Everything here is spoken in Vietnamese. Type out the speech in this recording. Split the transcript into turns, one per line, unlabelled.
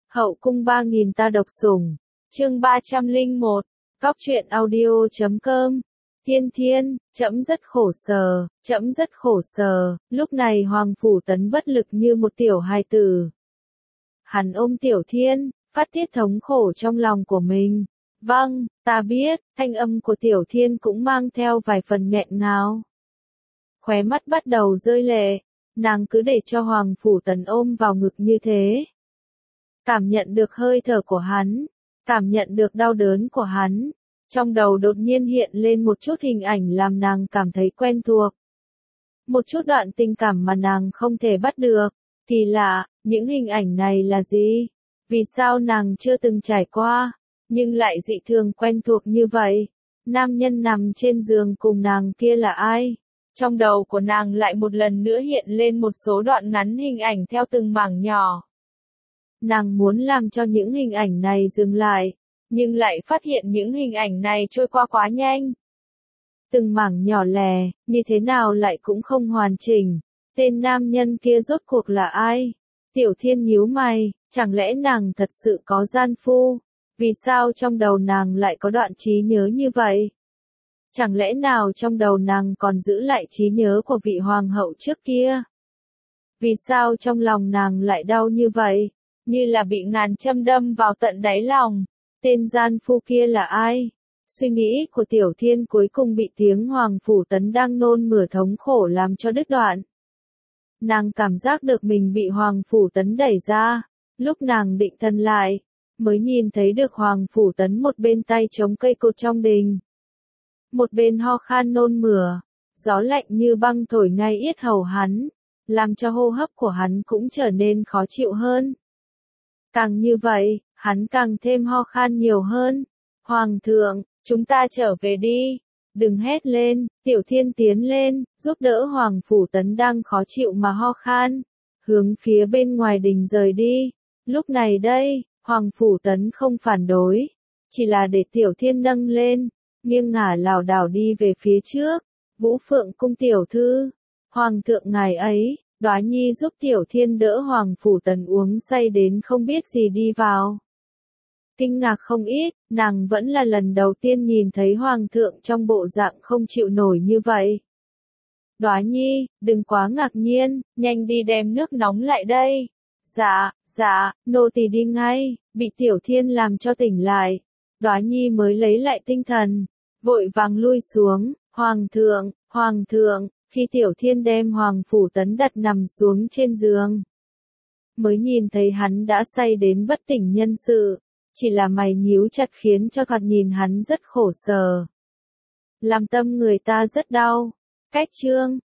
Hậu cung 3000 ta độc sủng. Chương 301. Cóc truyện audio.com. Thiên, trẫm rất khổ sở, lúc này Hoàng Phủ Tấn bất lực như một tiểu hài tử. Hắn ôm Tiểu Thiên, phát tiết thống khổ trong lòng của mình. Vâng, ta biết, thanh âm của Tiểu Thiên cũng mang theo vài phần nghẹn ngào. Khóe mắt bắt đầu rơi lệ, nàng cứ để cho Hoàng Phủ Tấn ôm vào ngực như thế. Cảm nhận được hơi thở của hắn, cảm nhận được đau đớn của hắn, trong đầu đột nhiên hiện lên một chút hình ảnh làm nàng cảm thấy quen thuộc. Một chút đoạn tình cảm mà nàng không thể bắt được. Kỳ lạ, những hình ảnh này là gì? Vì sao nàng chưa từng trải qua, nhưng lại dị thường quen thuộc như vậy? Nam nhân nằm trên giường cùng nàng kia là ai? Trong đầu của nàng lại một lần nữa hiện lên một số đoạn ngắn hình ảnh theo từng mảng nhỏ. Nàng muốn làm cho những hình ảnh này dừng lại, nhưng lại phát hiện những hình ảnh này trôi qua quá nhanh. Từng mảng nhỏ lẻ, như thế nào lại cũng không hoàn chỉnh. Tên nam nhân kia rốt cuộc là ai? Tiểu Thiên nhíu mày, chẳng lẽ nàng thật sự có gian phu? Vì sao trong đầu nàng lại có đoạn trí nhớ như vậy? Chẳng lẽ nào trong đầu nàng còn giữ lại trí nhớ của vị hoàng hậu trước kia? Vì sao trong lòng nàng lại đau như vậy? Như là bị ngàn châm đâm vào tận đáy lòng. Tên gian phu kia là ai? Suy nghĩ của Tiểu Thiên cuối cùng bị tiếng Hoàng Phủ Tấn đang nôn mửa thống khổ làm cho đứt đoạn. Nàng cảm giác được mình bị Hoàng Phủ Tấn đẩy ra. Lúc nàng định thần lại, mới nhìn thấy được Hoàng Phủ Tấn một bên tay chống cây cột trong đình. Một bên ho khan nôn mửa, gió lạnh như băng thổi ngay yết hầu hắn, làm cho hô hấp của hắn cũng trở nên khó chịu hơn. Càng như vậy, hắn càng thêm ho khan nhiều hơn. Hoàng thượng, chúng ta trở về đi. Đừng hét lên. Tiểu Thiên tiến lên, giúp đỡ Hoàng Phủ Tấn đang khó chịu mà ho khan. Hướng phía bên ngoài đình rời đi. Lúc này đây, Hoàng Phủ Tấn không phản đối. Chỉ là để Tiểu Thiên nâng lên, nghiêng ngả lảo đảo đi về phía trước. Vũ Phượng cung tiểu thư. Hoàng thượng ngài ấy. Đoá Nhi giúp Tiểu Thiên đỡ Hoàng Phủ Tấn uống say đến không biết gì đi vào. Kinh ngạc không ít, nàng vẫn là lần đầu tiên nhìn thấy Hoàng thượng trong bộ dạng không chịu nổi như vậy. Đoá Nhi, đừng quá ngạc nhiên, nhanh đi đem nước nóng lại đây. Dạ, nô tỳ đi ngay, bị Tiểu Thiên làm cho tỉnh lại. Đoá Nhi mới lấy lại tinh thần, vội vàng lui xuống. Hoàng thượng. Khi Tiểu Thiên đem Hoàng Phủ Tấn đặt nằm xuống trên giường, mới nhìn thấy hắn đã say đến bất tỉnh nhân sự, chỉ là mày nhíu chặt khiến cho thoạt nhìn hắn rất khổ sở. Làm tâm người ta rất đau. Cách chương